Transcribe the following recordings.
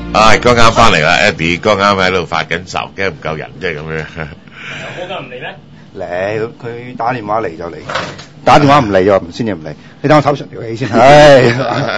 剛啱翻嚟啦 ，Eddie 剛啱喺度發緊愁，驚唔夠人，即係咁樣。 我梗唔嚟咩？ 嚟，佢打電話嚟就嚟，打電話唔嚟就唔先至唔嚟。你等我唞長條氣先。唉。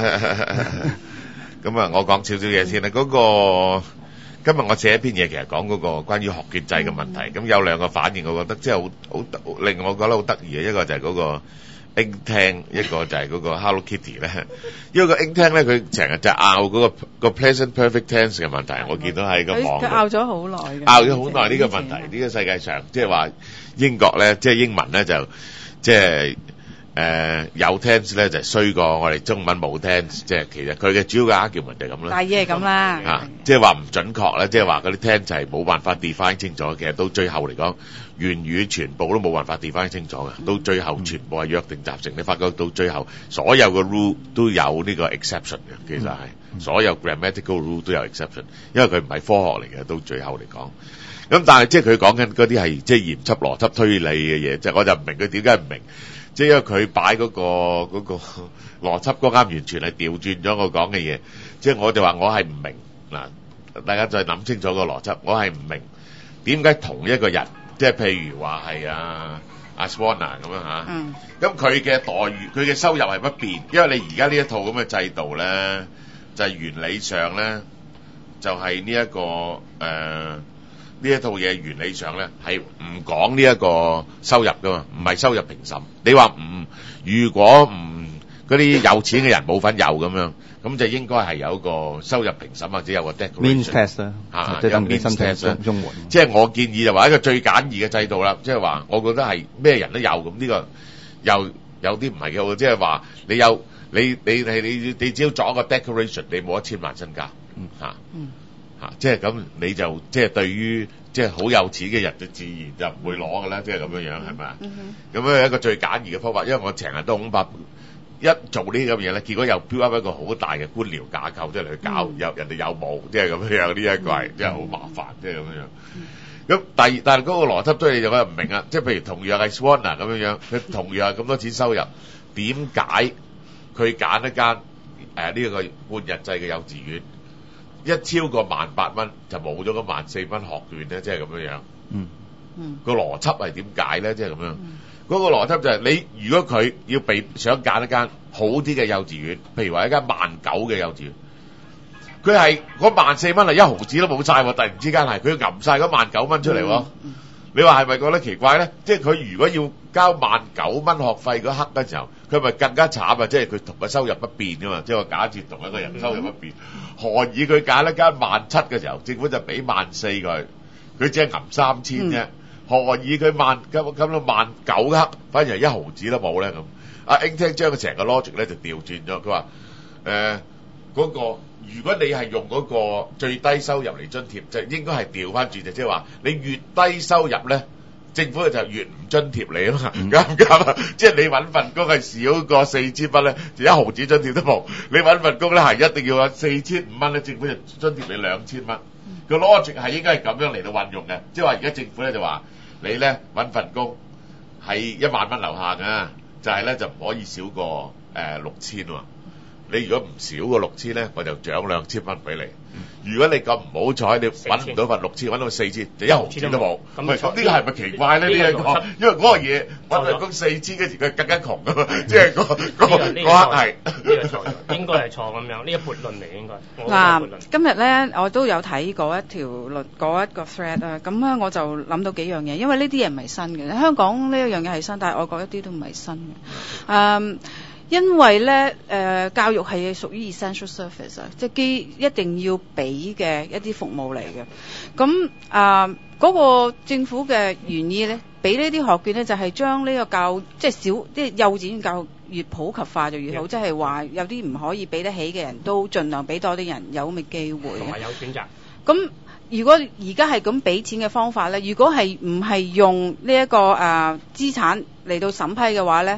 咁啊，我講少少嘢先啦。嗰個今日我寫一篇嘢，其實講嗰個關於學券制嘅問題。咁有兩個反應，我覺得即係好令我覺得好得意嘅。一個就係嗰個 Ink Tank， 一個就係嗰個 Hello Kitty 咧。因為個 Ink Tank 咧，佢成日就拗嗰個 present perfect tense 嘅問題。我見到喺個網， 佢拗咗好耐嘅， 拗咗好耐呢個問題。呢個世界上即係話英國咧，即係英文咧就即係。有 tense 咧就衰過我哋中文冇 tense， 即係其實佢嘅主要嘅 argument 就係咁啦。 大意係咁啦， 即係話唔準確啦，即係話嗰啲 tense 係冇辦法 define 清楚。其實到最後嚟講，粵語全部都冇辦法 define 清楚嘅。到最後全部係約定俗成。你發覺到最後所有嘅 rule 都有呢個 exception 嘅，其實係所有 grammatical rule 都有 exception， 因為佢唔係科學嚟嘅。到最後嚟講，咁但係即係佢講緊嗰啲係即係嚴輯邏輯推理嘅嘢，即係我就唔明佢點解唔明。即係因為佢擺嗰個邏輯嗰啱，完全係調轉咗我講嘅嘢。即係我就話我係唔明嗱，大家再諗清楚個邏輯。我係唔明點解同一個人，即係譬如話係阿 Swanner 咁樣嚇，咁佢嘅待遇、佢嘅收入係不變，因為你而家呢一套咁嘅制度咧，就係原理上咧，就係呢一個呢一套嘢原理上咧係唔講呢一個收入噶嘛，唔係收入評審。你話如果嗰啲有錢嘅人冇份有咁樣，咁就應該係有一個收入評審或者有個 declaration。Means test 啦，即係等於申請綜援。 即係我建議就話一個最簡易嘅制度啦，即係話我覺得係咩人都有咁，呢個又有啲唔係嘅，即係話你有你只要作一個 declaration， 你冇1000萬身家，即係咁你就即係對於即係好有錢嘅人就自然就唔會攞㗎啦，即係咁樣樣係咪啊？咁樣一個最簡易嘅方法，因為我成日都恐怕一做呢啲咁嘢咧，結果又 build up 一個好大嘅官僚架構，即係嚟去搞人哋有冇，即係咁樣樣呢一個係真係好麻煩，即係咁樣樣。咁但係嗰個邏輯推理就我又唔明啊，即係譬如同樣係 Swanner 咁樣樣，佢同樣係咁多錢收入，點解佢揀一間呢個半日制嘅幼稚園？一超過18,000蚊就冇咗嗰14,000蚊學券咧，即係咁樣樣。個邏輯係點解咧？即係咁樣。嗰個邏輯就係你如果佢要想揀一間好啲嘅幼稚園，譬如話一間19,000嘅幼稚園，佢係嗰14,000蚊係一毫子都冇晒喎，突然之間係佢要揞晒嗰19,000蚊出嚟喎。你話係咪覺得奇怪咧？即係佢如果要交19,000蚊學費嗰刻嘅時候，佢咪更加慘啊！即係佢同個收入不變㗎嘛，即係我假設同一個人收入不變，何以佢揀一間17,000嘅時候，政府就俾14,000佢，佢只係揞3,000啫。何以佢咁到19,000刻，反而係一毫子都冇咧咁？阿 Ink Tank 將佢成個 logic 咧就調轉咗，佢話嗰個。如果你係用嗰個最低收入嚟津貼，就應該係調翻轉，就即係話你越低收入咧，政府就越唔津貼你啊嘛，啱唔啱啊？即係你揾份工係少過4,000蚊咧，就一毫子津貼都冇；你揾份工咧係一定要有4,500蚊咧，政府就津貼你2,000蚊。個 logic 係應該係咁樣嚟到運用嘅，即係話而家政府咧就話你咧揾份工係1萬蚊樓下嘅，就係咧就唔可以少過6,000喎。你如果唔少過6,000咧，我就獎2,000蚊俾你。如果你咁唔好彩，你揾唔到份6,000，揾到4,000，就一毫子都冇。咁呢個係咪奇怪咧？呢一個，因為嗰個嘢揾份工4,000嘅時，佢更加窮噶嘛。即係嗰刻係應該係錯咁樣，呢個悖論嚟應該。 嗱，今日咧我都有睇過一條嗰一個 thread 啊，咁咧我就諗到幾樣嘢，因為呢啲嘢唔係新嘅，香港呢一樣嘢係新，但係外國一啲都唔係新嘅。因為咧，教育係屬於 essential service 啊，即係一定要俾嘅一啲服務嚟嘅。咁嗰個政府嘅原意咧，俾呢啲學券咧，就係將呢個即係幼稚園教育越普及化就越好，即係話有啲唔可以俾得起嘅人都盡量俾多啲人有咁嘅機會， 同埋有選擇。 咁如果而家係咁俾錢嘅方法咧，如果係唔係用呢一個資產嚟到審批嘅話咧？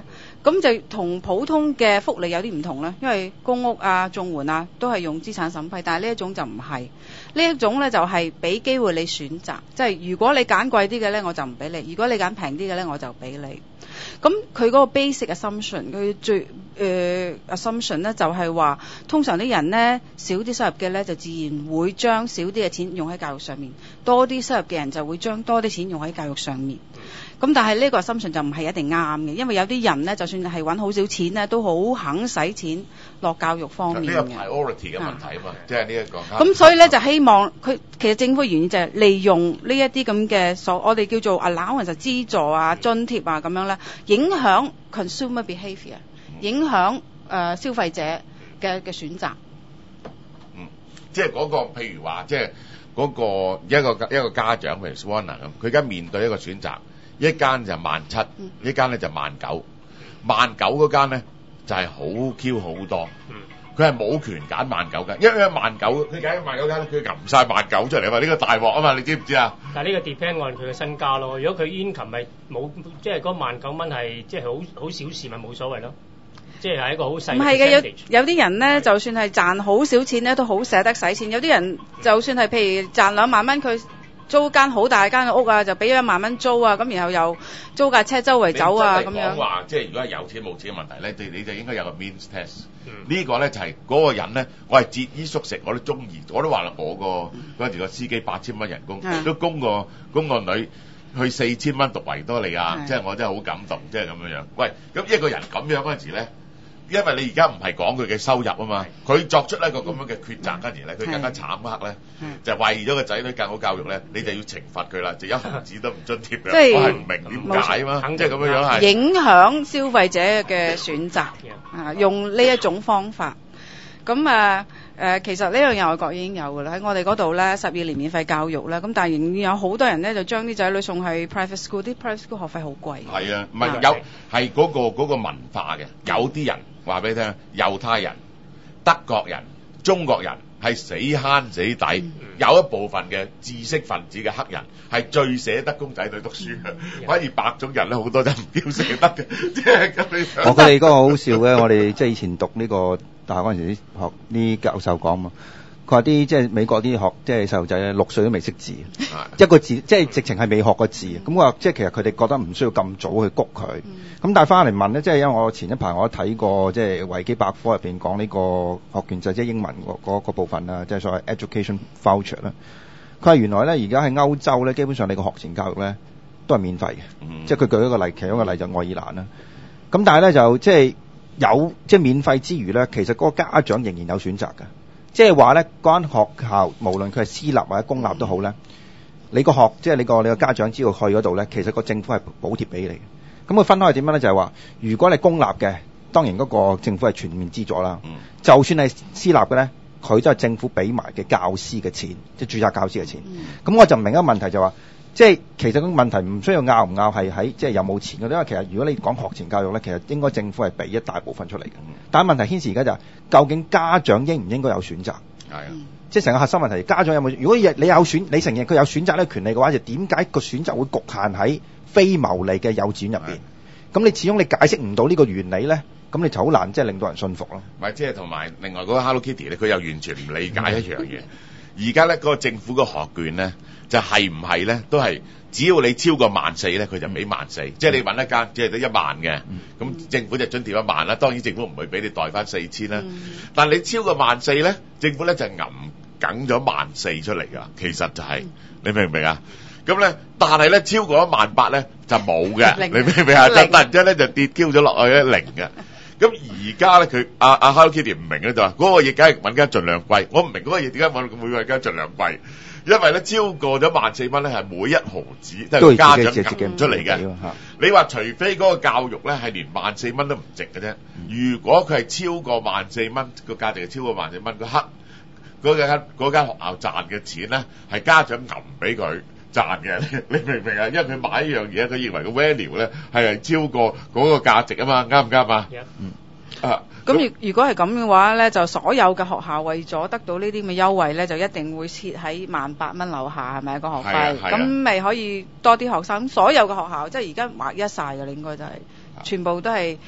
咁就同普通嘅福利有啲唔同啦，因為公屋啊、綜援啊都係用資產審批，但係呢一種就唔係，呢一種呢就係俾機會你選擇，即係如果你揀貴啲嘅呢，我就唔俾你；如果你揀平啲嘅呢，我就俾你。咁佢嗰個 basic assumption， 佢最assumption 呢就係話，通常啲人呢，少啲收入嘅呢，就自然會將少啲嘅錢用喺教育上面，多啲收入嘅人就會將多啲錢用喺教育上面。咁但係呢個 assumption 就唔係一定啱嘅，因為有啲人呢，就算係揾好少錢呢，都好肯使錢落教育方面嘅。 呢個 priority 嘅問題啊嘛，即係呢一個。 咁所以呢，就希望佢其實政府原意就係利用呢一啲咁嘅我哋叫做 allowance 資助啊、津貼啊咁樣咧，影響 consumer behaviour， 影響消費者嘅選擇。 即係嗰個譬如話，即係嗰個一個家長譬如 Swanner 咁，佢而家面對一個選擇。一間就17,000，一間咧就19,000，19,000嗰間咧就係好 Q 好多，佢係冇權揀19,000間，因為19,000佢揀19,000間，佢撳晒19,000出嚟嘛，呢個大鑊啊嘛，你知唔知啊？ 但係呢個 depend on 佢嘅身家咯，如果佢 income 咪冇，即係嗰19,000蚊係即係好小事咪冇所謂咯，即係一個好細。唔係嘅，有啲人咧，就算係賺好少錢咧，都好捨得使錢。有啲人就算係譬如賺2萬蚊，佢租間好大間嘅屋啊，就俾咗1萬蚊租啊，咁然後又租架車周圍走啊咁樣。 講話即係如果係有錢冇錢嘅問題咧，你就應該有個 means test。呢個咧就係嗰個人咧，我係節衣縮食，我都中意，我都話啦，我嗰陣時個司機8,000蚊人工，都供個女去4,000蚊讀維多利亞，即係我真係好感動，即係咁樣樣。喂，咁一個人咁樣嗰陣時咧。因為你而家唔係講佢嘅收入啊嘛，佢作出一個咁樣嘅抉擇，跟住咧佢更加慘刻咧，就為咗個仔女更好教育咧，你就要懲罰佢啦，就1毫子都唔津貼嘅。我係唔明點解啊嘛，即係咁樣樣係影響消費者嘅選擇啊，用呢一種方法。咁其實呢樣嘢外國已經有㗎啦，喺我哋嗰度咧12年免費教育啦，咁但係仍然有好多人咧就將啲仔女送去 private school， 啲 private school 學費好貴。係啊， 唔係有係嗰個文化嘅，有啲人話俾你聽，猶太人、德國人、中國人係死慳死抵，有一部分嘅知識分子嘅黑人係最捨得供仔女讀書嘅，反而白種人咧好多都唔叫捨得嘅，即係咁樣。 我覺得你嗰個好笑嘅，我哋即係以前讀呢個大學嗰陣時啲學啲教授講嘛，佢話啲即係美國啲學即係細路仔咧6歲都未識字，一個字即係直情係未學過字，咁話即係其實佢哋覺得唔需要咁早去谷佢，咁但係翻嚟問咧，即係因為我前一排我睇過即係維基百科入邊講呢個學券制，即係英文嗰個部分啦，即係所謂 education voucher 啦。佢話原來咧而家喺歐洲咧，基本上你個學前教育咧都係免費嘅，即係佢舉一個例，其中一個例就愛爾蘭啦。咁但係咧就即係有即係免費之餘咧，其實嗰個家長仍然有選擇嘅，即係話咧嗰間學校無論佢係私立或者公立都好咧，你個即係你個家長只要去嗰度咧，其實個政府係補貼俾你嘅。咁佢分開係點樣咧？就係話，如果你公立嘅，當然嗰個政府係全面資助啦。就算係私立嘅咧，佢都係政府俾埋嘅教師嘅錢，即係註冊教師嘅錢。咁我就唔明一個問題就話，即係其實個問題唔需要拗唔拗係喺即係有冇錢嘅，因為其實如果你講學前教育咧，其實應該政府係俾一大部分出嚟嘅。但係問題牽涉而家就係，究竟家長應唔應該有選擇？係啊。即係成個核心問題，家長有冇？如果你承認佢有選擇呢個權利嘅話，就點解個選擇會局限喺非牟利嘅幼稚園入邊？咁你始終你解釋唔到呢個原理咧，咁你就好難即係令到人信服咯。 唔係，即係同埋另外嗰個 Hello Kitty 咧，佢又完全唔理解一樣嘢。而家咧嗰個政府個學券咧，就係唔係咧都係只要你超過14,000咧，佢就俾14,000。即係你揾一間即係得1萬嘅，咁政府就津貼1萬啦。當然政府唔會俾你代翻4,000啦。但係你超過14,000咧，政府咧就梗咗14,000出嚟㗎，其實就係、你明唔明啊？咁咧，但係咧超過18,000咧就冇嘅，你明唔明啊？就突然之間咧就跌嬌咗落去咧0嘅。咁而家咧佢阿 Hello Kitty 唔明咧就話嗰個嘢梗係揾間盡量貴，我唔明嗰個嘢點解揾每個間盡量貴，因為咧超過咗14,000蚊咧係每一毫子都係家長撳出嚟嘅。你話除非嗰個教育咧係連14,000蚊都唔值嘅啫，如果佢係超過14,000蚊個價值係超過14,000蚊，嗰間學校賺嘅錢咧係家長揞俾佢賺嘅，你明唔明啊？因為佢買一樣嘢，佢認為個 value 咧係超過嗰個價值啊嘛，啱唔啱啊？ 咁如果係咁嘅話咧，就所有嘅學校為咗得到呢啲咁嘅優惠咧，就一定會設喺18,000蚊樓下，係咪個學費？咁咪可以多啲學生。所有嘅學校即係而家劃一晒嘅，你應該就係全部都係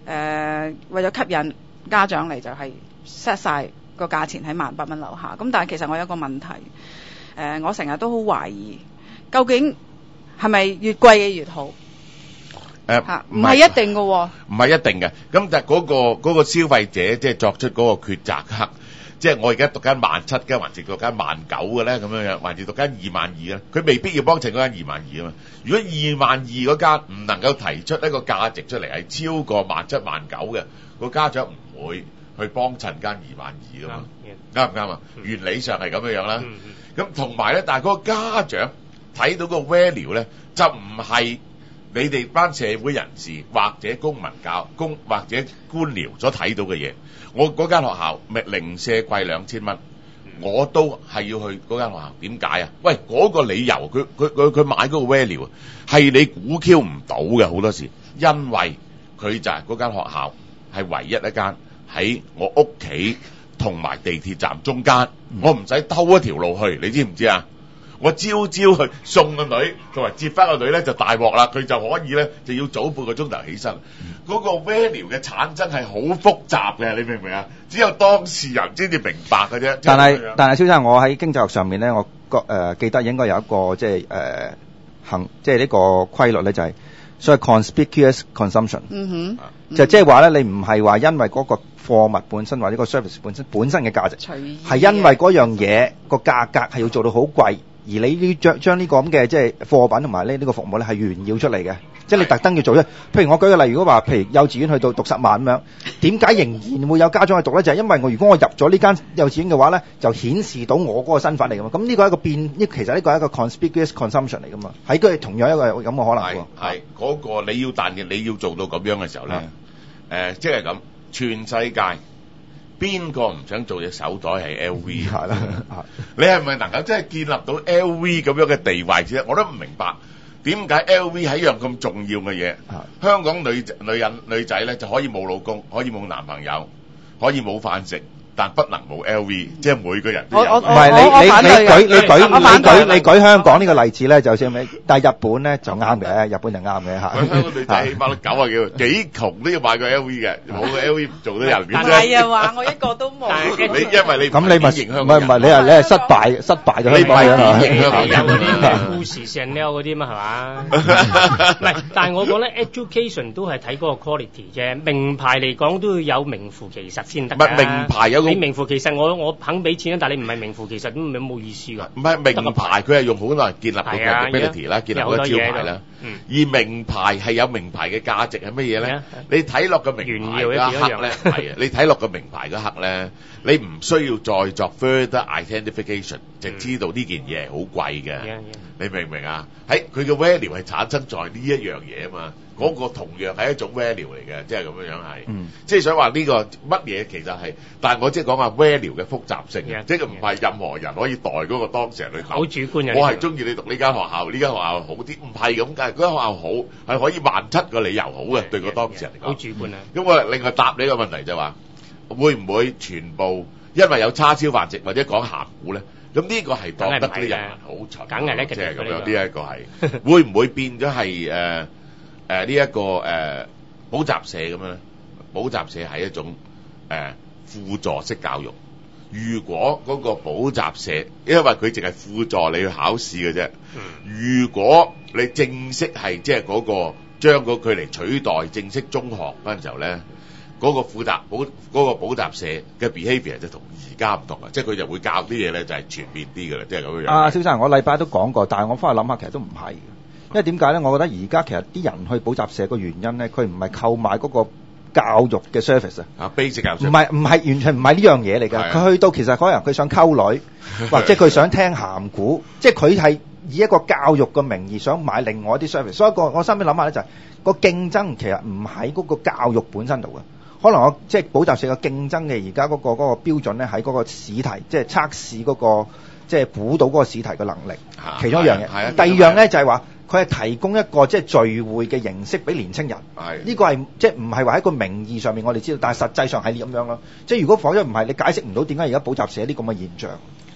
為咗吸引家長嚟就係 set 晒個價錢喺18,000蚊樓下。咁但係其實我有個問題，我成日都好懷疑，究竟係咪越貴嘅越好？唔係一定嘅喎， 唔係一定嘅。咁但係嗰個消費者即係作出嗰個抉擇刻，即係我而家讀間17,000嘅，還是讀間19,000嘅咧？咁樣樣，還是讀間22,000咧？佢未必要幫襯嗰間22,000啊嘛。如果22,000嗰間唔能夠提出一個價值出嚟係超過17,000、19,000嘅，個家長唔會去幫襯間22,000噶嘛。啱唔啱啊？原理上係咁樣樣啦。咁同埋咧，但係嗰個家長睇到個 value 咧，就唔係你哋班社會人士或者公民或者官僚所睇到嘅嘢。我嗰間學校零舍貴2000蚊，我都係要去嗰間學校。點解啊？喂，嗰個理由佢買嗰個 value 係你估 Q 唔到嘅，好多時，因為佢就係嗰間學校係唯一一間喺我屋企同埋地鐵站中間，我唔使兜一條路去，你知唔知啊？我朝去送個女同埋接翻個女咧就大鑊啦，佢就可以咧就要早半個鐘頭起身。嗰個 value 嘅產生係好複雜嘅，你明唔明啊？只有當事人先至明白嘅啫。 但係蕭生，我喺經濟學上面咧，我記得應該有一個即係呢個規律咧，就係所謂 conspicuous consumption。就即係話咧，你唔係話因為嗰個貨物本身或者個 service 本身嘅價值，係因為嗰樣嘢個價格係要做到好貴。而你要將呢個咁嘅即係貨品同埋呢個服務咧係炫耀出嚟嘅，即係你特登要做啫。譬如我舉個例，如果話譬如幼稚園去到讀10萬咁樣，點解仍然會有家長去讀咧？就係因為如果我入咗呢間幼稚園嘅話咧，就顯示到我嗰個身份嚟噶嘛。咁呢個係一個其實呢個係一個 conspicuous consumption 嚟噶嘛。喺佢同樣一個咁嘅可能喎。係嗰個你要做到咁樣嘅時候咧，即係咁，全世界邊個唔想做隻手袋係 LV？ 係啦，你係咪能夠真係建立到 LV 咁樣嘅地位先？我都唔明白點解 LV 係一樣咁重要嘅嘢。香港女仔咧就可以冇老公，可以冇男朋友，可以冇飯食，但不能冇 LV， 即係每個人都有。 唔係你舉香港呢個例子咧，就算但係日本咧就啱嘅，日本就啱嘅嚇。 香港女仔起碼都90幾窮都要買個 LV 嘅，冇個 LV 唔做得人面啫。 係啊，話我一個都冇。 因為你咁你咪唔係你係失敗嘅香港人啊！ 香港人嗰啲富士 Chanel 嗰啲嘛係嘛？唔係，但係我講咧 education 都係睇嗰個 quality 啫。名牌嚟講都要有名副其實先得㗎。 名牌有你名副其實，我肯俾錢，但係你唔係名副其實，咁咪冇意思㗎。 唔係名牌，佢係用好多人建立到 credibility 啦，建立個招牌啦。而名牌係有名牌嘅價值係乜嘢咧？你睇落個名牌嗰刻咧，係啊，你睇落個名牌嗰刻咧，你唔需要再作 further identification，就知道呢件嘢係好貴嘅。你明唔明啊？喺佢嘅 value 係產生在呢一樣嘢啊嘛。嗰個同樣係一種 value 嚟嘅，即係咁樣係，即係想話呢個乜嘢其實係，但係我即係講話 value 嘅複雜性，即係唔係任何人可以代嗰個當事人去講。 好主觀嘅， 我係中意你讀呢間學校，呢間學校好啲，唔係咁解。嗰間學校好係可以1,700個理由好嘅，對個當事人嚟講。 好主觀啊！ 咁我另外答你個問題就話，會唔會全部因為有叉燒飯食或者講鹹股咧？咁呢個係當得啲人好蠢， 梗係咧， 即係咁樣。呢一個係會唔會變咗係呢一個補習社咁樣咧？補習社係一種輔助式教育。如果嗰個補習社，因為佢淨係輔助你去考試嘅啫。如果你正式係即係嗰個將嗰佢嚟取代正式中學嗰陣時候咧，嗰個補習社嘅 behaviour 就同而家唔同啊！即係佢就會教啲嘢咧，就係全面啲嘅啦，即係咁樣。 蕭生，我禮拜都講過，但係我翻去諗下，其實都唔係。因為點解咧？我覺得而家其實啲人去補習社個原因咧，佢唔係購買嗰個教育嘅 service 啊 ，basic 教育， 唔係完全唔係呢樣嘢嚟㗎。佢去到其實可能佢想溝女，或者佢想聽鹹古，即係佢係以一個教育嘅名義想買另外一啲 service。所以我心裏諗下咧，就係個競爭其實唔喺嗰個教育本身度嘅。可能我即係補習社嘅競爭嘅而家嗰個標準咧，喺嗰個試題，即係測試嗰個即係估到嗰個試題嘅能力，其中一樣嘢。第二樣咧就係話，佢係提供一個即係聚會嘅形式俾年青人。呢個係即係唔係話喺個名義上面我哋知道，但係實際上係咁樣咯。即係如果否則唔係，你解釋唔到點解而家補習社啲咁嘅現象。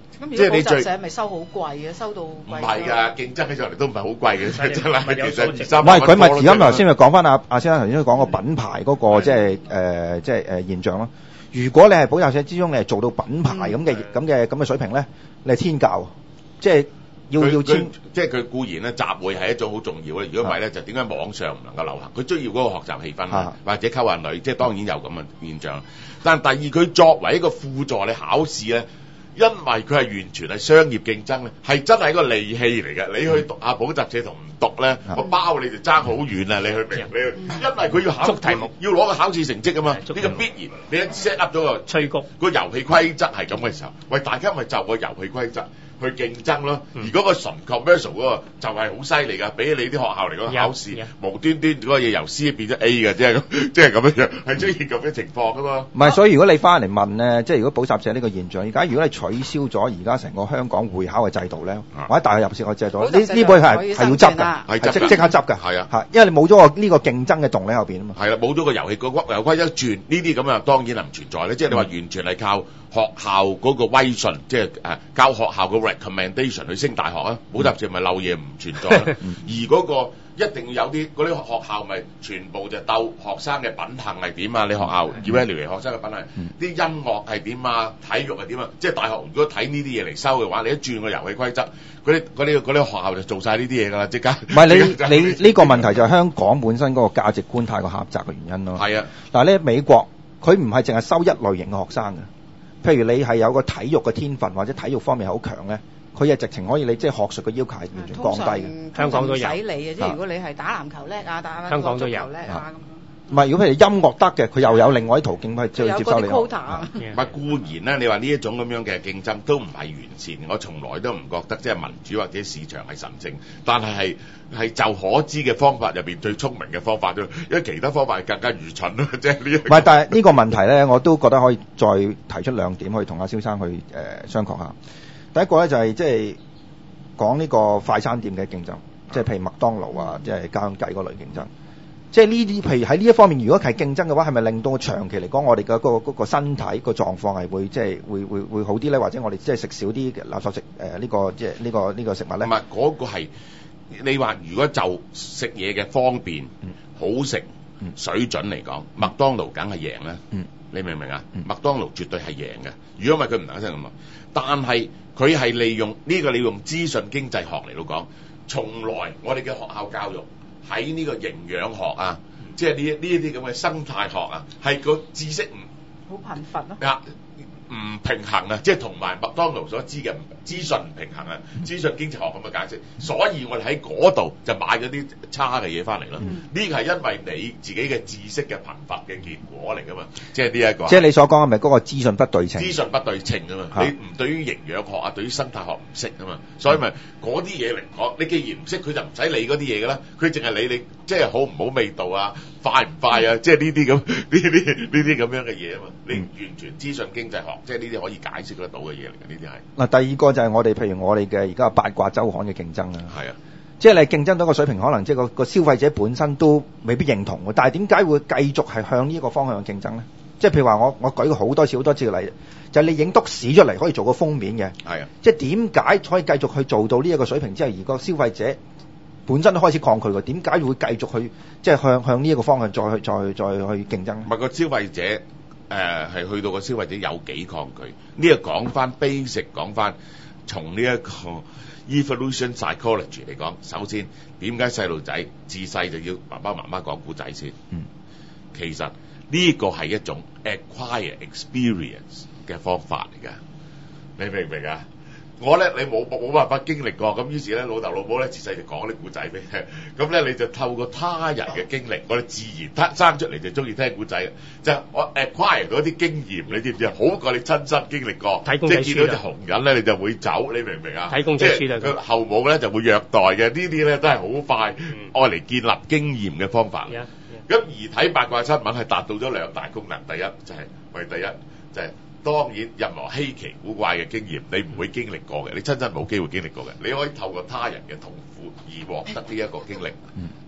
咁如即係你最果補習社咪收好貴嘅，收到貴。 唔係㗎，競爭起上嚟都唔係好貴嘅，真係其實唔係佢咪而家頭先咪講翻阿先生頭先講個品牌嗰個即係現象咯。如果你係補習社之中，你係做到品牌咁嘅水平咧，你係天價，即係要簽。 即係佢固然咧集會係一種好重要嘅，如果唔係咧就點解網上唔能夠流行？佢需要嗰個學習氣氛或者溝下女，即係當然有咁嘅現象。但第二佢作為一個輔助你考試咧。因為佢係完全係商業競爭咧，係真係一個利器嚟嘅。你去讀下補習社同唔讀咧，我包你就爭好遠啊！你去明？因為佢要考題目，要攞個考試成績啊嘛，呢個必然。你一 set up 咗個催谷個遊戲規則係咁嘅時候，喂大家咪就個遊戲規則去競爭咯。而嗰個純 commercial 嗰個就係好犀利㗎，比起你啲學校嚟講考試，無端端嗰個嘢由 C 變咗 A 嘅，即係咁樣，係出現咁嘅情況㗎嘛。 唔係，所以如果你翻嚟問咧，即係如果補習社呢個現象，而家如果你取消咗而家成個香港會考嘅制度咧，或者大學入試嘅制度，呢本係要執㗎，係即刻執㗎，係啊，因為你冇咗個呢個競爭嘅動力後邊啊嘛。 係啦，冇咗個遊戲個規則轉，呢啲咁啊當然係唔存在咧。即係你話完全係靠學校嗰個威信，即係教學校嘅 recommendation 去升大學啊，補習社咪漏嘢唔存在咯。而嗰個一定要有啲嗰啲學校咪全部就鬥學生嘅品行係點啊？你學校 evaluate 學生嘅品行，啲音樂係點啊？體育係點啊？即係大學如果睇呢啲嘢嚟收嘅話，你一轉個遊戲規則，嗰啲學校就做晒呢啲嘢㗎啦，即刻。 唔係你呢個問題就係香港本身嗰個價值觀太過狹窄嘅原因咯。係啊，嗱咧美國佢唔係淨係收一類型嘅學生嘅，譬如你係有個體育嘅天分或者體育方面好強咧。佢係直情可以你即係學術嘅要求係完全降低嘅， 香港都有。唔使理嘅，即係如果你係打籃球叻啊，打香港都有足球叻啊咁。 唔係，如果譬如音樂得嘅，佢又有另外啲途徑去接收你。 有嗰啲 quota。 唔係固然咧，你話呢一種咁樣嘅競爭都唔係完善，我從來都唔覺得即係民主或者市場係神聖，但係就可知嘅方法入邊最聰明嘅方法啫，因為其他方法係更加愚蠢咯，即係呢。唔係，但係呢個問題咧，我都覺得可以再提出兩點，可以同阿蕭生去商榷下。第一個咧就係即係講呢個快餐店嘅競爭，即係譬如麥當勞啊，即係家鄉雞嗰類競爭。即係呢啲，譬如喺呢一方面，如果係競爭嘅話，係咪令到長期嚟講，我哋嘅嗰個身體個狀況係會即係會好啲咧？或者我哋即係食少啲垃圾食呢個即係呢個食物咧？ 唔係嗰個係你話，如果就食嘢嘅方便、好食、水準嚟講，麥當勞梗係贏啦。你明唔明啊？麥當勞絕對係贏嘅。如果唔係佢唔能夠咁啊。但係佢係利用呢個利用資訊經濟學嚟到講，從來我哋嘅學校教育喺呢個營養學啊，即係呢一啲咁嘅生態學啊，係個知識好貧乏咯。 唔平衡啊，即係同埋麥當勞所知嘅資訊唔平衡啊，資訊經濟學咁嘅解釋，所以我哋喺嗰度就買咗啲差嘅嘢翻嚟咯。呢個係因為你自己嘅知識嘅貧乏嘅結果嚟噶嘛，即係呢一個。 即係你所講係咪嗰個資訊不對稱？ 資訊不對稱啊嘛，你唔對於營養學啊，對於生態學唔識啊嘛，所以咪嗰啲嘢嚟講，你既然唔識，佢就唔使理嗰啲嘢噶啦，佢淨係理你即係好唔好味道啊，快唔快啊，即係呢啲咁樣嘅嘢啊嘛，你完全資訊經濟學。即係呢啲可以解釋得到嘅嘢嚟嘅，呢啲係。嗱， 第二個就係我哋譬如我哋嘅而家八卦週刊嘅競爭啊。 係啊， 即係你競爭到個水平，可能即係個消費者本身都未必認同嘅。但係點解會繼續係向呢個方向競爭咧？即係譬如話我舉過好多次嘅例，就係你影篤屎出嚟可以做個封面嘅。係啊。即係點解可以繼續去做到呢一個水平之後，而個消費者本身都開始抗拒嘅？點解會繼續去即係向呢一個方向再去競爭？ 唔係個消費者。係去到個消費者有幾抗拒？呢個講翻 basic， 講翻從呢一個 evolution psychology 嚟講，首先點解細路仔自細就要爸爸媽媽講古仔先？其實呢個係一種 acquire experience 嘅方法嚟㗎，你明唔明啊？我咧你冇辦法經歷過，咁於是咧老豆老母咧自細就講啲古仔俾你，咁咧你就透過他人嘅經歷，我哋自然生出嚟就中意聽古仔嘅，就我 acquire 到啲經驗，你知唔知啊？好過你親身經歷過， 睇公仔書即係見到隻紅人咧你就會走，你明唔明啊？ 睇公仔書佢後母咧就會虐待嘅，呢啲咧都係好快愛嚟建立經驗嘅方法。咁而睇八卦新聞係達到咗兩大功能，第一就係當然，任何稀奇古怪嘅經驗，你唔會經歷過嘅，你親身冇機會經歷過嘅，你可以透過他人嘅痛苦而獲得呢一個經歷。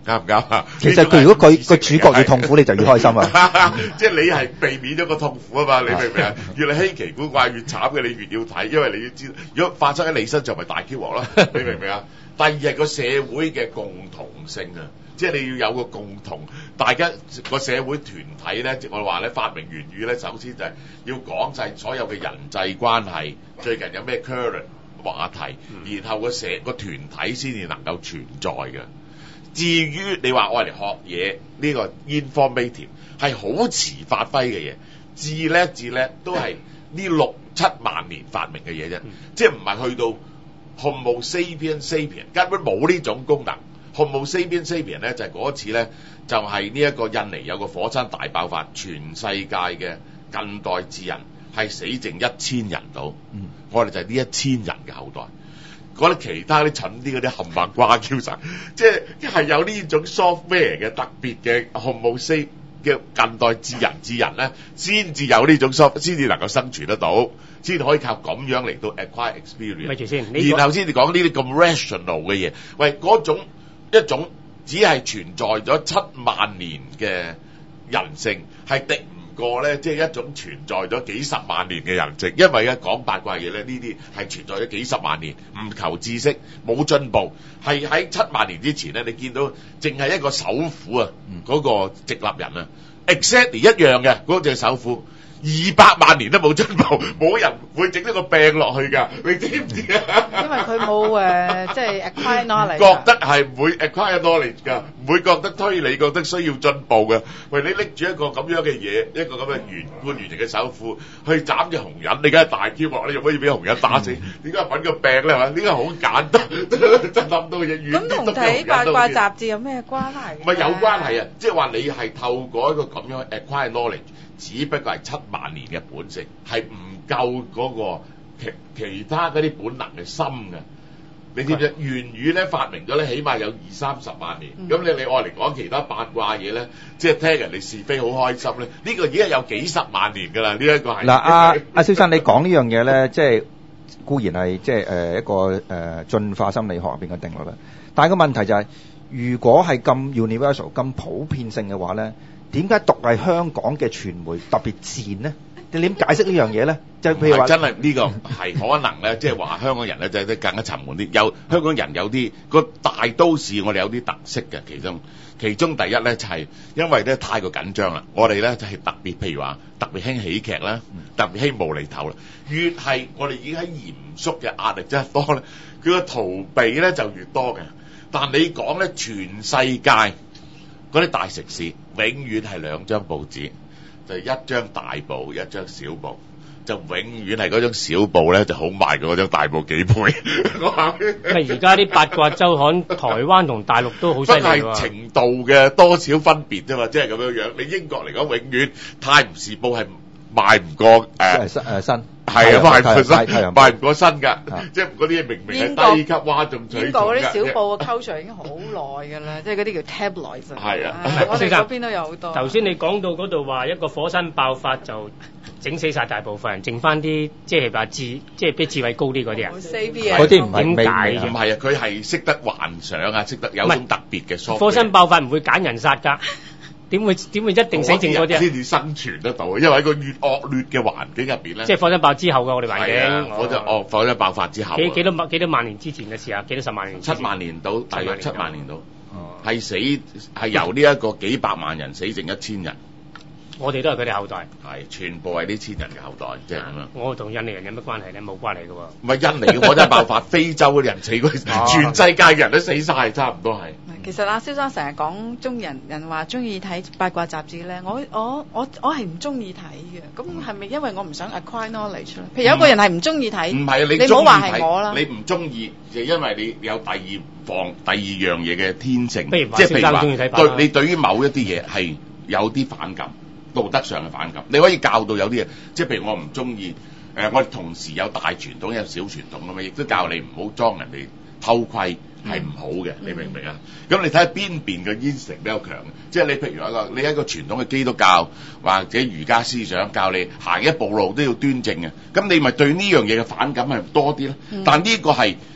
啱唔啱啊？ 其實佢如果個主角越痛苦，你就越開心啊！ 即係你係避免咗個痛苦啊嘛，你明唔明啊？越係稀奇古怪越慘嘅，你越要睇，因為你要知道，如果發生喺你身上咪大 Q 鑊咯，你明唔明啊？第二係個社會嘅共同性啊，即係你要有個共同，大家個社會團體咧，我話咧發明粵語咧，首先就係要講晒所有嘅人際關係，最近有咩 current 話題，然後個團體先至能夠存在嘅。至於你話我嚟學嘢呢個 informative 係好遲發揮嘅嘢，至叻都係呢6-7萬年發明嘅嘢啫，即係唔係去到 Homo sapiens sapiens 根本冇呢種功能。Homo sapiens sapiens 咧就係嗰次咧就係呢一個印尼有個火山大爆發，全世界嘅近代智人係死剩1000人到，我哋就係呢1000人嘅後代。嗰啲其他啲蠢啲嗰啲冚唪瓜 Q 晒，即係有呢種 software 嘅特別嘅 Homo sapiens 嘅近代智人咧，先至有呢種 software，先至能夠生存得到，先至可以靠咁樣嚟到 acquire experience。 咪住先， 然後先至講呢啲咁 rational 嘅嘢。喂，嗰種一種只係存在咗7萬年嘅人性，係敵唔過咧，即係一種存在咗幾十萬年嘅人性。因為咧講八卦嘢咧，呢啲係存在咗幾十萬年，唔求知識，冇進步。係喺7萬年之前咧，你見到淨係一個首府啊，嗰個直立人啊 ，exactly 一樣嘅嗰隻首府。200萬年都冇進步，冇人會整呢個病落去㗎，你知唔知啊？ 因為佢冇即係 acquire knowledge， 覺得係唔會 acquire knowledge 㗎，唔會覺得推理，覺得需要進步㗎。喂，你拎住一個咁樣嘅嘢，一個咁嘅半圓形嘅首富去斬隻紅人，你梗係大驕鑊，你仲可以俾紅人打死？點解揾個病咧？係嘛？點解好簡單？真諗到嘢。 咁同睇八卦雜誌有咩關係？ 唔係有關係啊，即係話你係透過一個咁樣 acquire knowledge。只不過係7萬年嘅本性，係唔夠嗰個其他嗰啲本能嘅深嘅。你知唔知？元宇咧發明咗咧，起碼有20-30萬年。咁你愛嚟講其他八卦嘢咧，即係聽人哋是非好開心咧。呢個已經有幾十萬年㗎啦。呢一個係嗱，阿蕭生，你講呢樣嘢咧，即係固然係即係一個進化心理學入邊嘅定律啦。但係個問題就係，如果係咁 universal、咁普遍性嘅話咧，點解獨係香港嘅傳媒特別賤呢？你點解釋呢樣嘢咧？就譬如話，真係呢個係可能咧，即係話香港人咧就係更加沉悶啲。有香港人有啲個大都市，我哋有啲特色嘅。其中第一咧就係因為咧太過緊張啦，我哋咧就係特別，譬如話特別興喜劇啦，特別興無厘頭啦。越係我哋已經喺嚴肅嘅壓力真係多咧，佢個逃避咧就越多嘅。但你講咧，全世界嗰啲大城市永遠係2張報紙，就一張大報，一張小報，就永遠係嗰張小報咧就好賣過嗰張大報幾倍。 而家啲八卦週刊，台灣同大陸都好犀利喎。 係程度嘅多少分別啫嘛，即係咁樣樣。你英國嚟講，永遠《泰晤士報》係賣唔過新。係啊，賣唔過新㗎，即係嗰啲明明係低級嘩眾取寵㗎。英國嗰啲小報嘅 culture 已經好耐㗎啦，即係嗰啲叫 tabloid。係啊，我哋嗰邊都有好多。 頭先你講到嗰度話一個火山爆發就整死晒大部分人，剩翻啲即係話即係比智慧高啲嗰啲人。 嗰啲唔係點解？ 唔係啊，佢係識得幻想啊，識得有種特別嘅 software。 火山爆發唔會揀人殺㗎。點會一定死剩嗰啲啊？ 先至生存得到，因為喺個越惡劣嘅環境入邊咧。 即係火山爆之後嘅我哋環境。 火山爆發之後。 幾多萬年之前嘅事啊？幾多10萬年？7 萬年到，大約7萬年到。係由呢一個幾百萬人死剩1000人。 我哋都係佢哋後代。係， 全部係呢1000人嘅後代，即係咁樣。 我同印尼人有乜關係咧？冇關係嘅喎。 唔係印尼嘅火山爆發，非洲嗰啲人死過，全世界嘅人都死晒，差唔多係。 其實阿蕭生成日講中人話中意睇八卦雜誌咧，我係唔中意睇嘅。咁係咪因為我唔想 acquire knowledge 咧？譬如有一個人係唔中意睇， 唔係你唔好話係我啦。 你唔中意就因為你有第二樣嘢嘅天性， 即係譬如話你對於某一啲嘢係有啲反感，道德上嘅反感。你可以教到有啲嘢，即係譬如我唔中意我哋同時有大傳統有小傳統咁嘛，亦都教你唔好裝人哋偷窺。係唔好嘅，你明唔明啊？咁你睇下邊邊嘅 instinct 比較強，即係你譬如你一個傳統嘅基督教或者儒家思想教你行一步路都要端正嘅，咁你咪對呢樣嘢嘅反感係多啲咧。但呢個係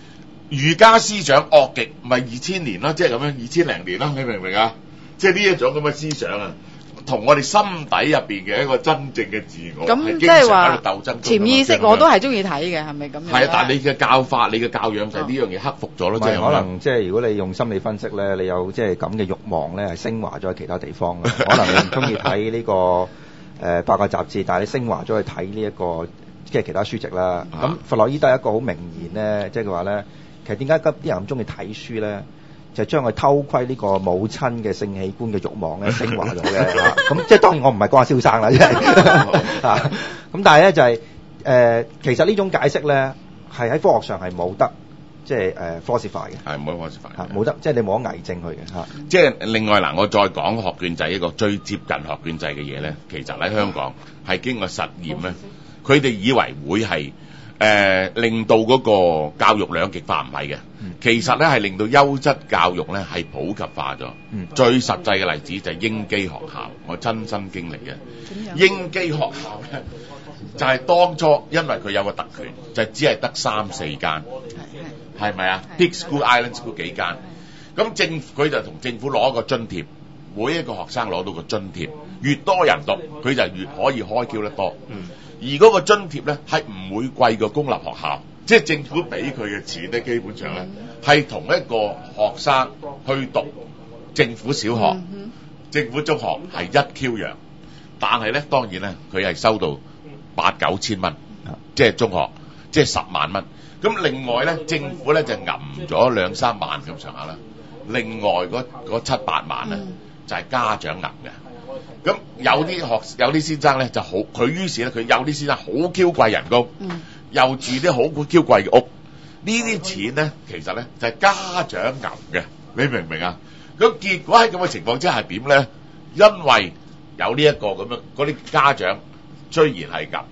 儒家思想惡極，咪2000年啦，即係咁樣2000零年啦，你明唔明啊？即係呢一種咁嘅思想啊，同我哋心底入邊嘅一個真正嘅自我係經常喺度鬥爭。 潛意識我都係中意睇嘅，係咪咁樣？ 係啊，但係你嘅教法、你嘅教養就係呢樣嘢克服咗咯，即係可能即係如果你用心理分析咧，你有即係咁嘅慾望咧，係升華咗喺其他地方啦。可能你唔中意睇呢個八卦雜誌，但係你升華咗去睇呢一個即係其他書籍啦。咁弗洛伊德一個好名言咧，即係佢話咧，其實點解啲人咁中意睇書咧？就將佢偷窺呢個母親嘅性器官嘅慾望咧升華咗嘅。咁即係當然我唔係講阿蕭生啦，即係咁但係咧就係其實呢種解釋咧係喺科學上係冇得即係falsify 嘅，係冇得 falsify，冇得即係你冇得偽證佢嘅嚇。 即係另外嗱，我再講學券制一個最接近學券制嘅嘢咧，其實喺香港係經過實驗咧，佢哋以為會係令到嗰個教育兩極化，唔係嘅，其實咧係令到優質教育咧係普及化咗。最實際嘅例子就係英基學校，我親身經歷嘅。英基學校咧就係當初因為佢有個特權，就只係得3-4間，係咪啊？Big School、Island School 幾間，咁政府佢就同政府攞一個津貼，每一個學生攞到個津貼，越多人讀佢就越可以開 Q 得多。而嗰個津貼咧係唔會貴過公立學校，即係政府俾佢嘅錢咧，基本上咧係同一個學生去讀政府小學、政府中學係一 Q 樣，但係咧當然咧佢係收到8-9千蚊，即係中學，即係10萬蚊。咁另外咧政府咧就揞咗2-3萬咁上下啦，另外嗰7-8萬咧就係家長揞嘅。咁有啲先生咧就好，佢於是咧佢有啲先生好 Q 貴人工，又住啲好 Q 貴嘅屋，呢啲錢咧其實咧就係家長揞嘅，你明唔明啊？咁結果喺咁嘅情況之下係點咧？因為有呢一個咁樣嗰啲家長雖然係揞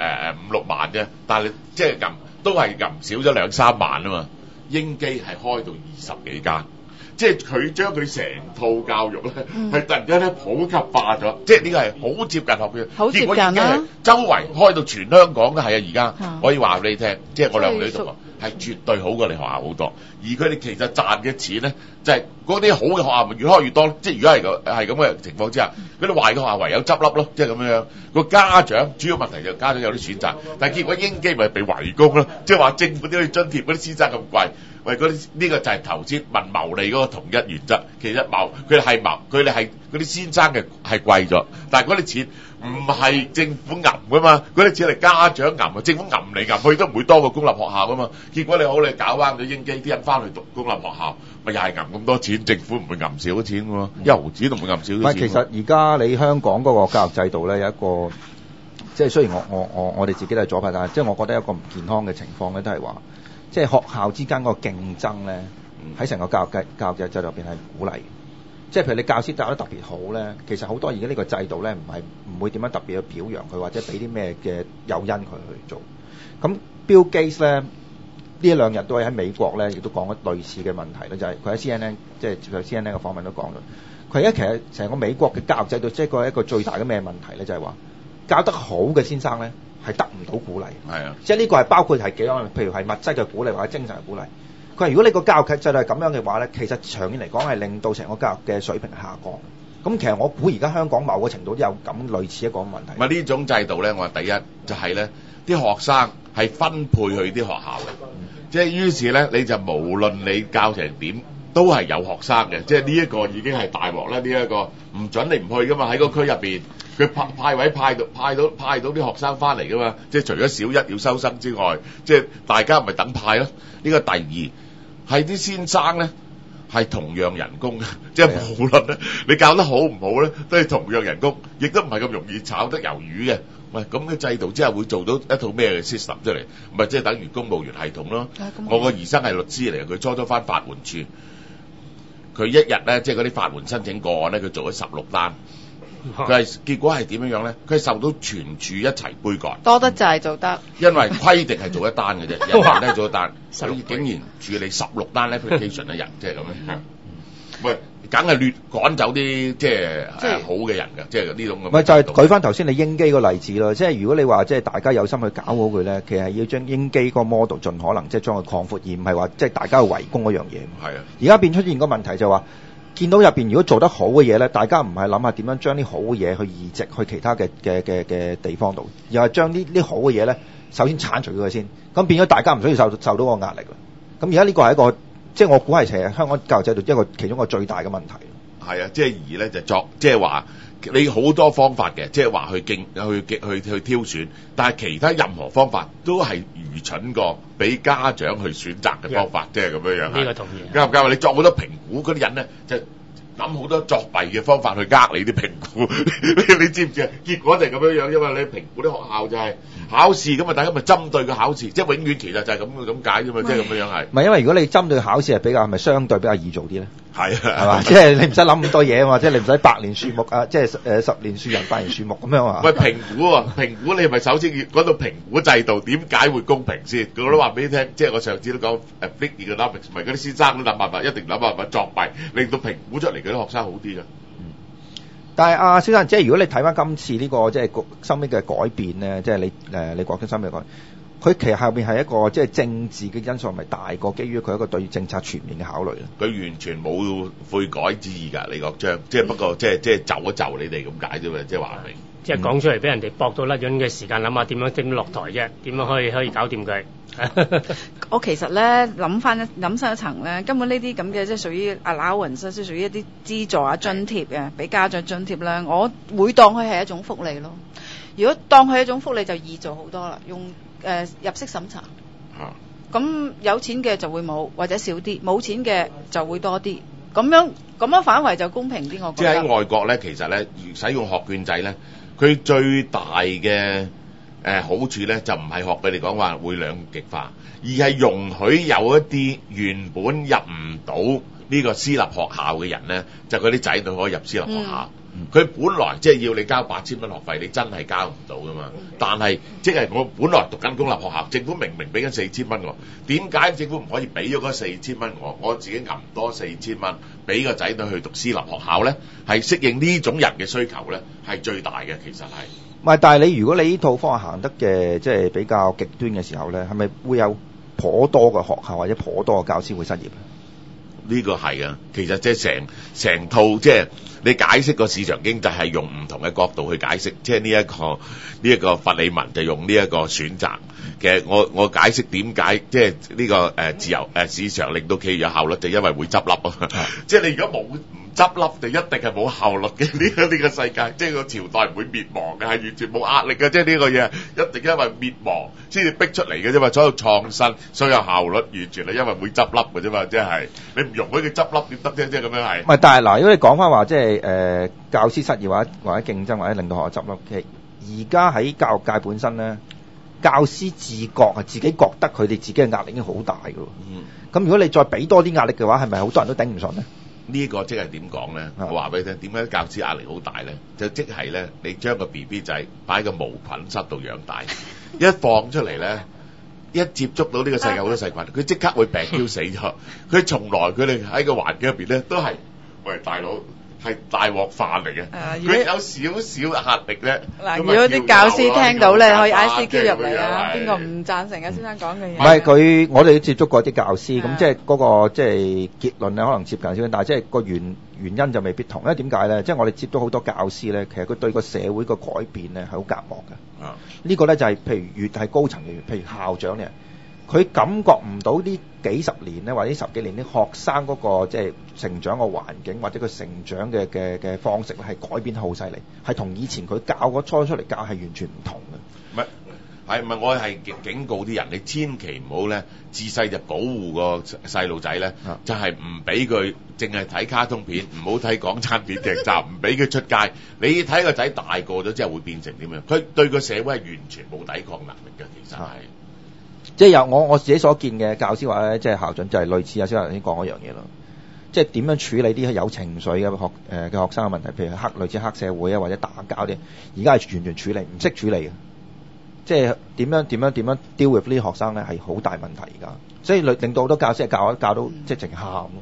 5-6萬啫，但係即係揞都係揞少咗2-3萬啊嘛。英基係開到20幾間。即係佢將佢成套教育咧，係突然間咧普及化咗，即係呢個係好接近學嘅， 好接近啦。周圍開到全香港都係啊！而家可以話俾你聽，即係我兩個女同學係絕對好過你學校好多。而佢哋其實賺嘅錢咧，就係嗰啲好嘅學校咪越開越多。即係如果係咁嘅情況之下，嗰啲壞嘅學校唯有執笠咯。即係咁樣。個家長主要問題就家長有啲選擇，但係結果英基咪被圍攻咯。即係話政府點去津貼嗰啲先生咁貴？喂，嗰啲呢個就係頭先問牟利嗰個統一原則。其實佢哋係嗰啲先生嘅係貴咗，但係嗰啲錢唔係政府揞噶嘛，嗰啲錢係家長揞啊，政府揞嚟揞去都唔會多過公立學校噶嘛。結果你搞彎咗英基，啲人翻去讀公立學校，咪又係揞咁多錢，政府唔會揞少咗錢㗎喎，一毫子都唔會揞少咗錢。唔係， 其實而家你香港嗰個教育制度咧有一個，即係雖然我哋自己都係左派，但係即係我覺得一個唔健康嘅情況咧，都係話，即係學校之間嗰個競爭咧，喺成個教育制度入邊係鼓勵。即係譬如你教師教得特別好咧，其實好多而家呢個制度咧唔會點樣特別去表揚佢，或者俾啲咩嘅誘因佢去做。咁 Bill Gates 咧呢一兩日都喺美國咧，亦都講咗類似嘅問題咧，就係佢喺 CNN 即係佢 CNN 嘅訪問都講咗，佢而家其實成個美國嘅教育制度，即係佢係一個最大嘅咩問題咧，就係話教得好嘅先生咧係得唔到鼓勵。係啊，即係呢個係包括係幾樣，譬如係物質嘅鼓勵或者精神嘅鼓勵。佢話如果你個教育制度係咁樣嘅話咧，其實長遠嚟講係令到成個教育嘅水平下降。咁其實我估而家香港某個程度都有咁類似一個問題。 呢種制度咧，我話第一就係咧啲學生係分配去啲學校嘅，即係於是咧你就無論你教成點都係有學生嘅，即係呢一個已經係大鑊啦。呢一個唔準你唔去噶嘛，喺個區入邊佢派位派到啲學生翻嚟噶嘛，即係除咗小一要收生之外，即係大家咪等派咯。呢個第二係啲先生咧係同樣人工嘅，即係無論咧你教得好唔好咧，都係同樣人工，亦都唔係咁容易炒得魷魚嘅。喂，咁嘅制度之後會做到一套咩嘅 system 出嚟？咪即係等於公務員系統咯。我個兒生係律師嚟嘅，佢初翻法援處，佢一日咧即係嗰啲法援申請個案咧，佢做咗16單。佢係結果係點樣樣咧？佢係受到全處一齊杯葛， 多得滯做得。因為規定係做一單嘅啫，人人都係做一單，所以竟然處理16單 application 嘅人，即係咁樣。 喂，梗係趕走啲即係好嘅人㗎，即係呢種咁。 咪就係舉翻頭先你英機個例子咯，即係如果你話即係大家有心去搞好佢咧，其實係要將英機個 model 盡可能即係將佢擴闊，而唔係話即係大家去圍攻嗰樣嘢。 係啊， 而家變出現個問題就話，見到入邊如果做得好嘅嘢咧，大家唔係諗下點樣將啲好嘅嘢去移植去其他嘅地方度，而係將啲好嘅嘢咧，首先剷除咗佢先，咁變咗大家唔需要受到個壓力啦。咁而家呢個係一個即係我估係其實香港教育制度其中一個最大嘅問題。 係啊，即係而咧就作即係話你好多方法嘅，即係話去挑選，但係其他任何方法都係愚蠢過俾家長去選擇嘅方法，即係咁樣樣。 呢個同意。 啱唔啱？你作好多評估嗰啲人咧，就諗好多作弊嘅方法去呃你啲評估，你知唔知啊？結果就係咁樣樣，因為你評估啲學校就係考試咁啊，大家咪針對個考試，即係永遠其實就係咁解啫嘛，即係咁樣樣係。 唔係因為如果你針對考試係比較係咪相對比較易做啲咧？ 係啊， 係嘛？即係你唔使諗咁多嘢啊嘛，即係你唔使百年樹木啊，即係10年樹人百年樹木咁樣啊。 喂，評估啊，評估你係咪首先要講到評估制度點解會公平先？我都話俾你聽，即係我上次都講fake economics，唔係嗰啲先生都諗辦法，一定諗辦法作弊，令到評估出嚟嗰啲學生好啲㗎。 但係先生，即係如果你睇翻今次呢個即係收尾嘅改變咧，即係你國經收尾改變，佢其實後面係一個即係政治嘅因素，係咪大過基於佢一個對政策全面嘅考慮咧？佢完全冇悔改之意㗎，李國章，即係不過即係就一就你哋咁解啫嘛，即係話明。 即係講出嚟俾人哋駁到甩咗嘅時間，諗下點樣落台啫？點樣可以搞掂佢？ 我其實咧諗深一層咧，根本呢啲咁嘅即係屬於 allowance， 即係屬於一啲資助啊津貼嘅，俾家長津貼咧，我會當佢係一種福利咯。如果當佢係一種福利，就易做好多啦。用入息審查，咁有錢嘅就會冇或者少啲，冇錢嘅就會多啲。咁樣反為就公平啲，我覺得。 即係喺外國咧，其實咧使用學券制咧，佢最大嘅好處咧，就唔係學佢哋講話會兩極化，而係容許有一啲原本入唔到呢個私立學校嘅人咧，就嗰啲仔女可以入私立學校。佢本來即係要你交8000蚊學費，你真係交唔到噶嘛。但係即係我本來讀緊公立學校，政府明明俾緊4000蚊我，點解政府唔可以俾咗嗰4000蚊我自己揞多4000蚊俾個仔女去讀私立學校咧？係適應呢種人嘅需求咧，係最大嘅其實係。 唔係，但係如果你呢套方案行得嘅即係比較極端嘅時候咧，係咪會有頗多嘅學校或者頗多嘅教師會失業咧？ 呢個係啊，其實即係成套即係你解釋個市場經濟係用唔同嘅角度去解釋，即係呢一個佛里文就用呢一個選擇。其實我解釋點解即係呢個自由市場令到企業有效率，就因為會執笠啊！即係你如果唔執笠，就一定係冇效率嘅呢個世界，即係個朝代唔會滅亡嘅，係完全冇壓力嘅，即係呢個嘢一定因為滅亡先至逼出嚟嘅啫嘛。所有創新、所有效率，完全係因為會執笠嘅啫嘛。即係你唔容許佢執笠點得啫？即係咁樣係。 唔係，但係嗱，如果你講翻話即係教師失業或者競爭或者令到學校執笠，其實而家喺教育界本身咧，教師自覺係自己覺得佢哋自己嘅壓力已經好大㗎喎。咁如果你再俾多啲壓力嘅話，係咪好多人都頂唔順咧？ 呢個即係點講咧？我話俾你聽，點解教師壓力好大咧？就即係咧，你將個 BB 仔擺喺個無菌室度養大，一放出嚟咧，一接觸到呢個世界好多細菌，佢即刻會病嬌死咗。佢從來佢哋喺個環境入邊咧，都係喂大佬係大鑊飯嚟嘅。佢有少少壓力咧。 嗱，如果啲教師聽到咧，可以 ICQ 入嚟啊！邊個唔贊成啊？先生講嘅嘢。 唔係我哋都接觸過啲教師，咁即係嗰個即係結論咧，可能接近少少，但係即係個原因就未必同。因為點解咧？即係我哋接觸好多教師咧，其實佢對個社會個改變咧係好隔膜嘅。呢個咧就係譬如越係高層嘅，譬如校長咧，佢感覺唔到呢幾十年咧，或者10幾年啲學生嗰個即係成長嘅環境，或者佢成長嘅方式咧，係改變得好犀利，係同以前佢教嗰初出嚟教係完全唔同嘅。 唔係我係警告啲人，你千祈唔好咧，自細就保護個細路仔咧，就係唔俾佢淨係睇卡通片，唔好睇港產片劇集，唔俾佢出街。你睇個仔大個咗之後會變成點樣？佢對個社會係完全冇抵抗能力嘅，其實係。 即係由我自己所見嘅教師話咧，即係校長就係類似阿小頭先講嗰樣嘢咯。即係點樣處理啲有情緒嘅學生嘅問題，譬如類似黑社會啊或者打交啲，而家係完全處理唔識處理嘅。即係點樣 deal with 呢啲學生咧係好大問題而家，所以令到好多教師係教到即係淨喊咯，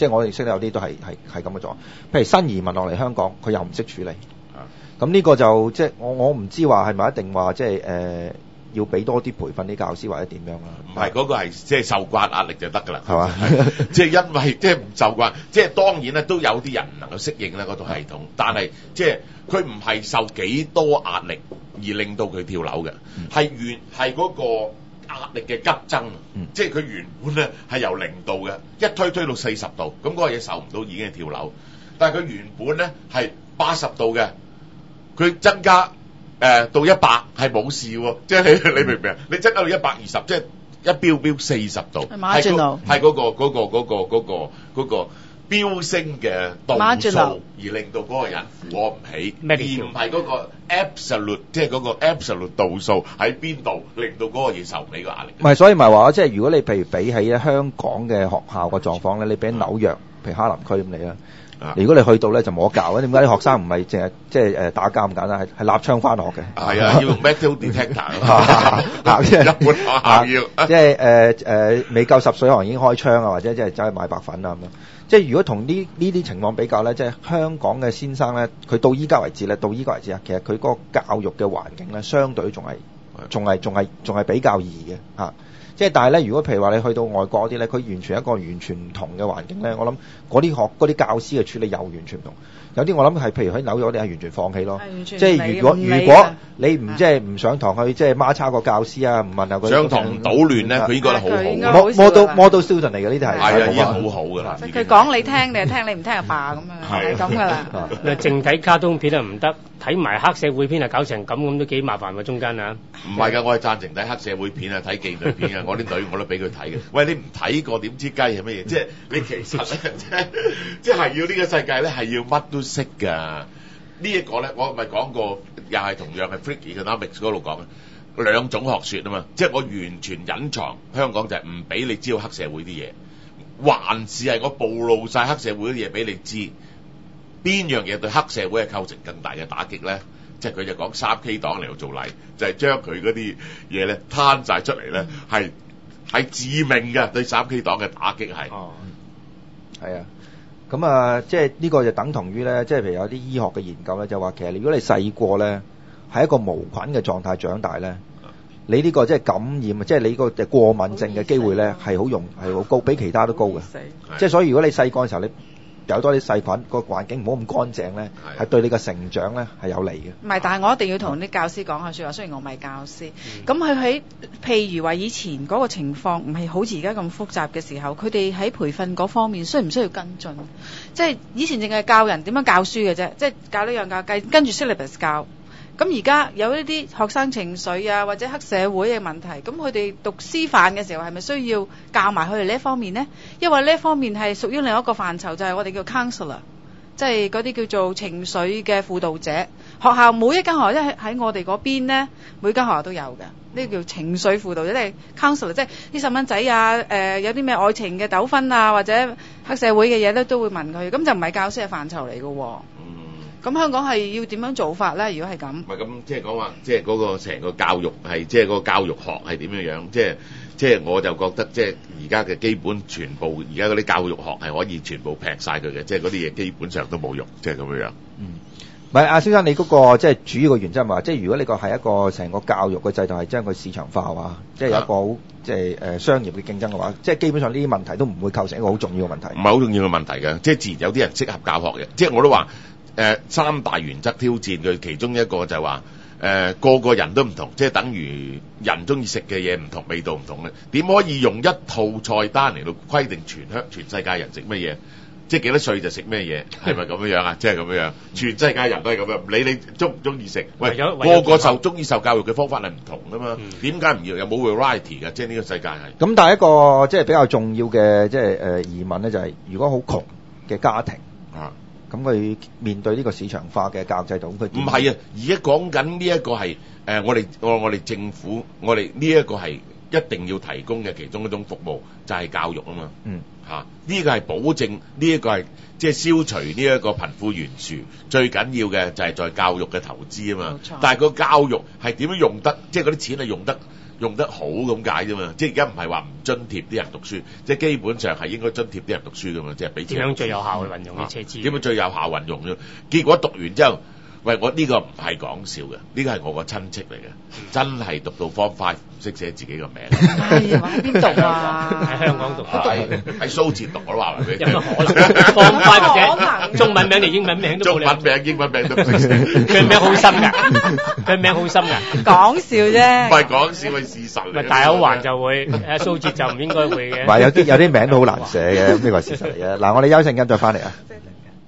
即係我哋識得有啲都係咁嘅狀況。譬如新移民落嚟香港，佢又唔識處理。咁呢個就即係我唔知話係咪一定話即係要俾多啲培訓啲教師或者點樣啦？ 唔係嗰個係即係受慣壓力就得㗎啦， 係嘛？ 即係因為即係唔受慣，即係當然咧都有啲人唔能夠適應咧嗰套系統，但係即係佢唔係受幾多壓力而令到佢跳樓嘅，係嗰個壓力嘅急增，即係佢原本咧係由0度嘅，一推到40度，咁嗰個嘢受唔到已經係跳樓，但係佢原本咧係80度嘅，佢增加。到100係冇事喎，即係你明唔明啊？你增加到120，即係一飆40度，係嗰個飆升嘅度數，而令到嗰個人負荷唔起，而唔係嗰個 absolute， 即係嗰個 absolute 度數喺邊度，令到嗰個嘢受唔起個壓力。 唔係，所以咪話即係如果你譬如比起香港嘅學校個狀況咧，你比紐約，譬如哈林區咁嚟啦。如果你去到咧就冇得教，點解啲學生唔係淨係即係打交咁簡單，係立槍翻學嘅？係啊，要用 metal detector， 即係一般學校要，即係未夠10歲可能已經開槍啊，或者即係走去買白粉啊咁樣。即係如果同呢啲情況比較咧，即係香港嘅先生咧，佢到依家為止啊，其實佢嗰個教育嘅環境咧，相對仲係比較易嘅嚇。即係但係咧，如果譬如話你去到外國啲咧，佢完全唔同嘅環境咧，我諗嗰啲教師嘅處理又完全唔同。有啲我諗係譬如喺紐約嗰啲係完全放棄咯。即係如果你唔即係唔上堂去即係孖叉個教師啊，唔問下佢上堂唔搗亂咧，佢應該好好。model student 嚟嘅呢啲係係啊，已經好好㗎啦。 佢講你聽，你就聽；你唔聽就罷咁樣，係咁㗎啦。 你淨睇卡通片啊唔得，睇埋黑社會片啊搞成咁都幾麻煩喎中間啊。 唔係㗎，我係贊成睇黑社會片啊，睇紀錄片啊，我啲女我都俾佢睇嘅。喂，你唔睇過點知雞係乜嘢？即係你其實咧，即係要呢個世界咧係要乜都識㗎。呢一個咧，我咪講過，又係同樣係 Frick Economics 嗰度講嘅兩種學説啊嘛。即係我完全隱藏香港就係唔俾你知道黑社會啲嘢，還是係我暴露晒黑社會啲嘢俾你知，邊樣嘢對黑社會係構成更大嘅打擊咧？即係佢就講3K 黨嚟到做例，就係將佢嗰啲嘢咧攤晒出嚟咧，係致命嘅，對3K 黨嘅打擊係。 哦，係啊。咁啊，即係呢個就等同於咧，即係譬如有啲醫學嘅研究咧，就話其實如果你細個咧係一個無菌嘅狀態長大咧，你呢個即係感染，即係你個過敏症嘅機會咧係好高，比其他都高嘅。即係所以如果你細個嘅時候你有多啲細菌，個環境唔好咁乾淨咧，係對你嘅成長咧係有利嘅。 唔係，但係我一定要同啲教師講下説話。雖然我唔係教師，咁佢喺譬如話以前嗰個情況唔係好似而家咁複雜嘅時候，佢哋喺培訓嗰方面需唔需要跟進？即係以前淨係教人點樣教書嘅啫，即係教呢樣教計，跟住 syllabus 教。咁而家有一啲學生情緒啊，或者黑社會嘅問題，咁佢哋讀師範嘅時候係咪需要教埋佢哋呢一方面呢？因為呢一方面係屬於另一個範疇，就係我哋叫 counselor， 即係嗰啲叫做情緒嘅輔導者。學校每一間學校，即係喺我哋嗰邊呢，每間學校都有嘅。呢個叫情緒輔導者，即係 counselor， 即係啲細蚊仔啊，有啲咩愛情嘅糾紛啊，或者黑社會嘅嘢咧，都會問佢。咁就唔係教師嘅範疇嚟嘅喎。咁香港係要點樣做法咧？如果係咁， 唔係咁，即係講話，即係嗰個成個教育係，即係嗰個教育學係點樣樣？即係我就覺得，即係而家嘅基本全部，而家嗰啲教育學係可以全部劈晒佢嘅，即係嗰啲嘢基本上都冇用，即係咁樣樣。 唔係，阿先生，你嗰個即係主要嘅原則話，即係如果你個係一個成個教育嘅制度係將佢市場化嘅話，即係有一個好即係商業嘅競爭嘅話，即係基本上呢啲問題都唔會構成一個好重要嘅問題。唔係好重要嘅問題嘅，即係自然有啲人適合教學嘅，即係我都話。3大原則挑戰佢，其中一個就係話個個人都唔同，即係等於人中意食嘅嘢唔同，味道唔同咧，點可以用一套菜單嚟到規定全世界人食乜嘢？即係幾多歲就食咩嘢？係咪咁樣啊？即係咁樣，全世界人都係咁樣，唔理你中唔中意食。喂，個個中意受教育嘅方法係唔同噶嘛？點解唔要？有冇 variety 㗎？即係呢個世界係。咁但係一個即係比較重要嘅即係疑問咧，就係如果好窮嘅家庭啊。咁佢面對呢個市場化嘅教育制度，佢唔係啊！而家講緊呢一個係我哋政府，我哋呢一個係一定要提供嘅其中一種服務，就係教育啊嘛。呢個係保證，呢一個係即係消除呢一個貧富懸殊，最緊要嘅就係在教育嘅投資啊嘛。冇錯。但係個教育係點樣用得？即係嗰啲錢係用得好咁解啫嘛。即係而家唔係話唔津貼啲人讀書，即係基本上係應該津貼啲人讀書噶嘛，即係俾錢。 點樣最有效去運用啲車資？ 點樣最有效運用啫？結果讀完之後，喂，我呢個唔係講笑嘅，呢個係我個親戚嚟嘅，真係讀到 Form 5唔識寫自己個名。 係話喺邊讀啊？ 喺香港讀， 喺蘇浙讀我都話埋俾你。 有乜可能？Form 5啫，中文名定英文名都冇你。 中文名、英文名都唔識寫。 佢名好深㗎，佢名好深㗎。 講笑啫。 唔係講笑，係事實嚟。 咪大口環就會，蘇浙就唔應該會嘅。 唔係有啲名都好難寫嘅，呢個係事實嚟嘅。嗱，我哋休息陣間再翻嚟啊。